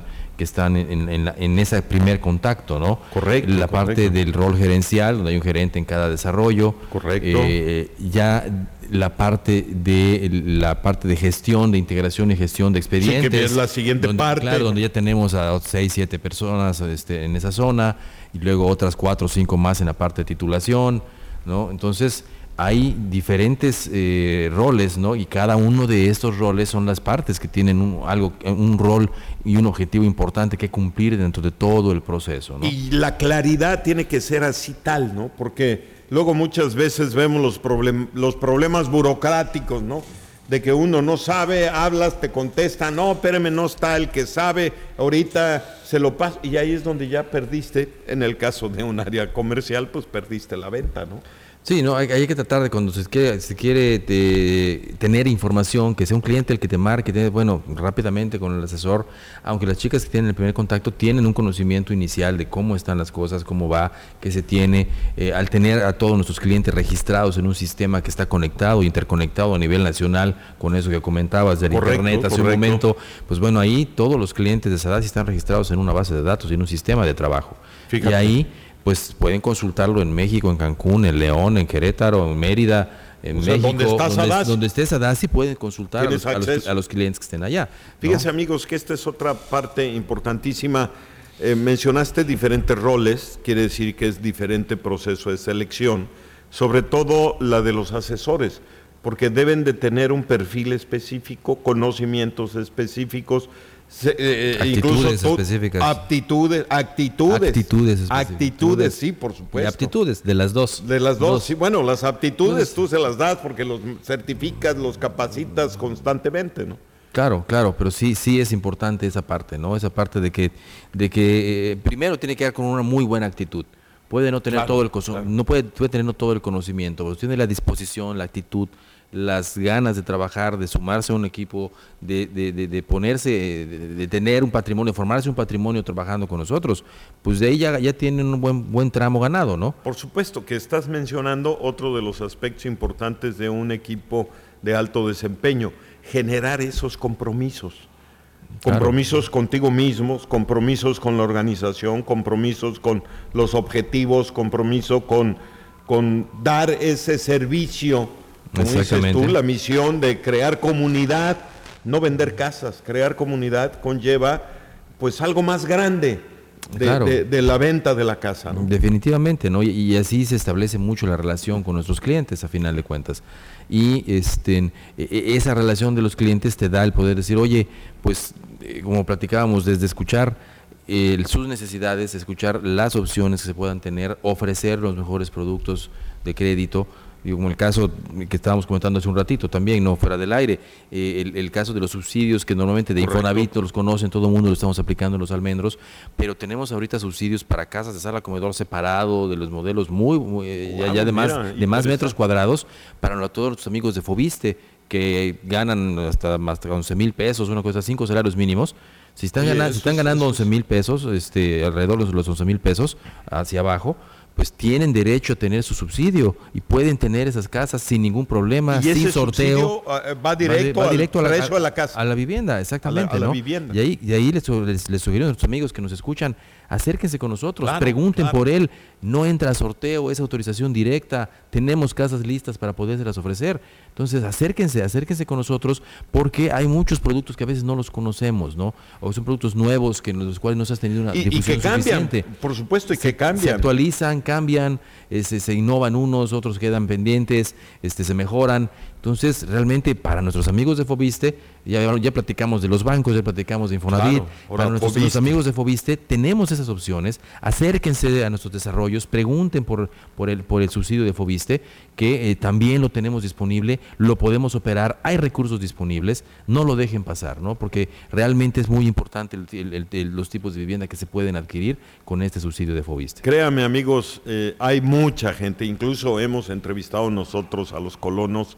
que están en, en, la, en ese primer contacto, ¿no? Correcto. La correcto. parte del rol gerencial, donde hay un gerente en cada desarrollo. Correcto. Eh, ya la parte de la parte de gestión, de integración y gestión de expedientes. Sí, que es la siguiente donde, parte. Claro, donde ya tenemos a seis, siete personas este, en esa zona, y luego otras cuatro o cinco más en la parte de titulación, ¿no? Entonces, hay diferentes eh, roles, ¿no? Y cada uno de estos roles son las partes que tienen un, algo, un rol y un objetivo importante que cumplir dentro de todo el proceso, ¿no? Y la claridad tiene que ser así tal, ¿no? Porque luego muchas veces vemos los, problem- los problemas burocráticos, ¿no? De que uno no sabe, hablas, te contesta, no, espérame, no está el que sabe, ahorita se lo pasa, y ahí es donde ya perdiste, en el caso de un área comercial, pues perdiste la venta, ¿no? Sí, no, hay, hay que tratar de cuando se quiere, se quiere te, tener información, que sea un cliente el que te marque, te, bueno, rápidamente con el asesor, aunque las chicas que tienen el primer contacto tienen un conocimiento inicial de cómo están las cosas, cómo va, qué se tiene, eh, al tener a todos nuestros clientes registrados en un sistema que está conectado, interconectado a nivel nacional, con eso que comentabas del correcto, internet hace correcto. un momento, pues bueno, ahí todos los clientes de Sadasi están registrados en una base de datos y en un sistema de trabajo. Fíjate. Y ahí pues pueden consultarlo en México, en Cancún, en León, en Querétaro, en Mérida, en o sea, México, donde está donde, Sadasi. donde esté Sadasi pueden consultar a los, a, los, a los clientes que estén allá, ¿no? Fíjense, amigos, que esta es otra parte importantísima. Eh, mencionaste diferentes roles, quiere decir que es diferente proceso de selección, sobre todo la de los asesores, porque deben de tener un perfil específico, conocimientos específicos, Se, eh, actitudes incluso específicas. Aptitudes, actitudes. Actitudes específicas. Actitudes, sí, por supuesto. Y aptitudes, de las dos. De las dos, dos. sí, bueno, las aptitudes tú se las das porque los certificas, los capacitas constantemente, ¿no? Claro, claro, pero sí, sí es importante esa parte, ¿no? Esa parte de que, de que eh, primero tiene que dar con una muy buena actitud. Puede no tener Claro, todo el cono- claro. no puede, puede tener no todo el conocimiento, pero tiene la disposición, la actitud, las ganas de trabajar, de sumarse a un equipo, de, de, de, de ponerse, de, de tener un patrimonio, formarse un patrimonio trabajando con nosotros, pues de ahí ya, ya tienen un buen, buen tramo ganado, ¿no? Por supuesto que estás mencionando otro de los aspectos importantes de un equipo de alto desempeño, generar esos compromisos. Claro. Compromisos contigo mismos, compromisos con la organización, compromisos con los objetivos, compromiso con, con dar ese servicio, como dices tú, la misión de crear comunidad, no vender casas, crear comunidad conlleva pues algo más grande de, Claro. de, de la venta de la casa, ¿no? Definitivamente, ¿no? Y, y así se establece mucho la relación con nuestros clientes, a final de cuentas. Y este, e- esa relación de los clientes te da el poder decir, oye, pues eh, como platicábamos, desde escuchar eh, sus necesidades, escuchar las opciones que se puedan tener, ofrecer los mejores productos de crédito, y como el caso que estábamos comentando hace un ratito también, no fuera del aire, eh, el, el caso de los subsidios que normalmente de Correcto. Infonavit los conocen, todo el mundo lo estamos aplicando en los almendros, pero tenemos ahorita subsidios para casas de sala comedor separado, de los modelos muy, muy eh, ya, Wow, ya de más, mira, de más interesante. metros cuadrados, para todos nuestros amigos de Fobiste, que ganan hasta más de once mil pesos, una cosa, cinco salarios mínimos. Si están, Sí, ganando, eso si están es- ganando eso es- once mil pesos, este, alrededor de los once mil pesos, hacia abajo, pues tienen derecho a tener su subsidio y pueden tener esas casas sin ningún problema, Y sin ese sorteo. subsidio, eh, va directo, Va de- va directo al a la, precio de la casa. A la vivienda, exactamente, A la- a la ¿no? vivienda. Y ahí, y ahí les, les, les sugiero a nuestros amigos que nos escuchan, acérquense con nosotros, Claro, pregunten claro. por él, no entra a sorteo, es autorización directa, tenemos casas listas para podérselas ofrecer. Entonces, acérquense, acérquense con nosotros, porque hay muchos productos que a veces no los conocemos, ¿no? O son productos nuevos que en los cuales no se has tenido una Y, y difusión que cambian, suficiente. por supuesto, y que Se cambian. actualizan, cambian, eh, se, se innovan unos, otros quedan pendientes, este, se mejoran. Entonces, realmente, para nuestros amigos de Fobiste, ya, ya platicamos de los bancos, ya platicamos de Infonavit, Claro, ahora para nuestros, Fobiste. nuestros amigos de Fobiste, tenemos esas opciones, acérquense a nuestros desarrollos, pregunten por, por, el, por el subsidio de Fobiste, que eh, también lo tenemos disponible, lo podemos operar, hay recursos disponibles, no lo dejen pasar, ¿no? Porque realmente es muy importante el- el- el- el- los tipos de vivienda que se pueden adquirir con este subsidio de Fobiste. Créame, amigos, eh, hay mucha gente, incluso hemos entrevistado nosotros a los colonos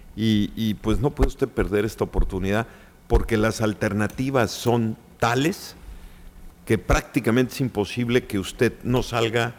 y, y pues no puede usted perder esta oportunidad porque las alternativas son tales que prácticamente es imposible que usted no salga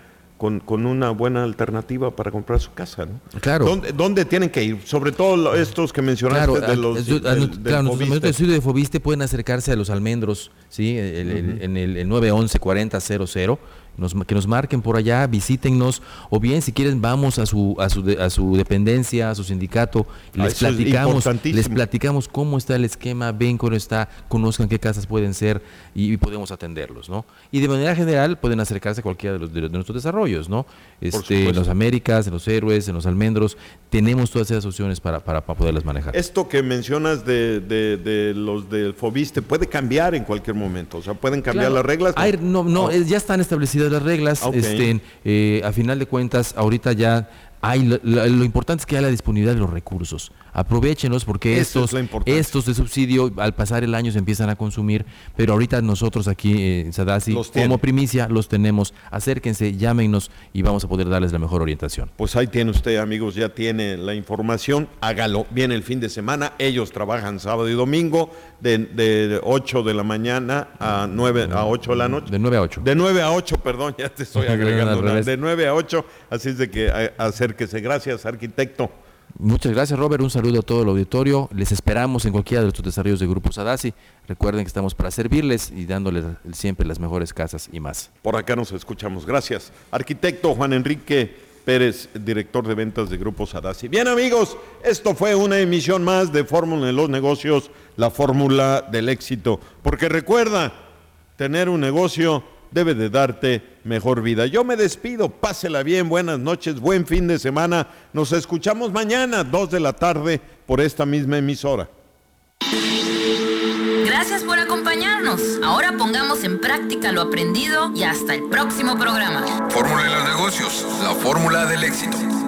con, con una buena alternativa para comprar su casa, ¿no? Claro. ¿Dónde, dónde tienen que ir? Sobre todo estos que mencionaste claro, de los del, del, del claro, Fobiste. Del estudio de Fobiste pueden acercarse a los Almendros, ¿sí? El, el, uh-huh. En el, el nueve once cuarenta cero cero. Nos, que nos marquen por allá, visítennos, o bien si quieren vamos a su a su, de, a su dependencia, a su sindicato, y les platicamos, les platicamos cómo está el esquema, ven cómo está, conozcan qué casas pueden ser y, y podemos atenderlos, ¿no? Y de manera general pueden acercarse a cualquiera de, los, de, de nuestros desarrollos, ¿no? Este, en los Américas, en los Héroes, en los Almendros, tenemos todas esas opciones para, para, para poderlas manejar. Esto que mencionas de, de, de los del Fobiste puede cambiar en cualquier momento, o sea, pueden cambiar claro. las reglas. Ay, no, no, oh. ya están establecidas las reglas, okay. este, eh, a final de cuentas, ahorita ya hay, lo, lo importante es que haya la disponibilidad de los recursos. Aprovéchenlos porque Eso estos, es estos de subsidio al pasar el año se empiezan a consumir, pero ahorita nosotros aquí en Sadasi, como primicia, los tenemos. Acérquense, llámenos y vamos a poder darles la mejor orientación. Pues ahí tiene usted, amigos, ya tiene la información, hágalo. Viene el fin de semana, ellos trabajan sábado y domingo de, de ocho de la mañana a nueve a ocho de la noche. De nueve a ocho. De nueve a ocho, perdón, ya te estoy agregando una. De nueve a ocho, así es de que acérquese. Gracias, arquitecto. Muchas gracias, Robert. Un saludo a todo el auditorio. Les esperamos en cualquiera de nuestros desarrollos de Grupo Sadasi. Recuerden que estamos para servirles y dándoles siempre las mejores casas y más. Por acá nos escuchamos. Gracias. Arquitecto Juan Enrique Pérez, director de ventas de Grupo Sadasi. Bien, amigos, esto fue una emisión más de Fórmula en los Negocios, la fórmula del éxito. Porque recuerda, tener un negocio debe de darte mejor vida. Yo me despido, pásela bien, buenas noches, buen fin de semana. Nos escuchamos mañana, dos de la tarde, por esta misma emisora. Gracias por acompañarnos. Ahora pongamos en práctica lo aprendido y hasta el próximo programa. Fórmula de los negocios, la fórmula del éxito.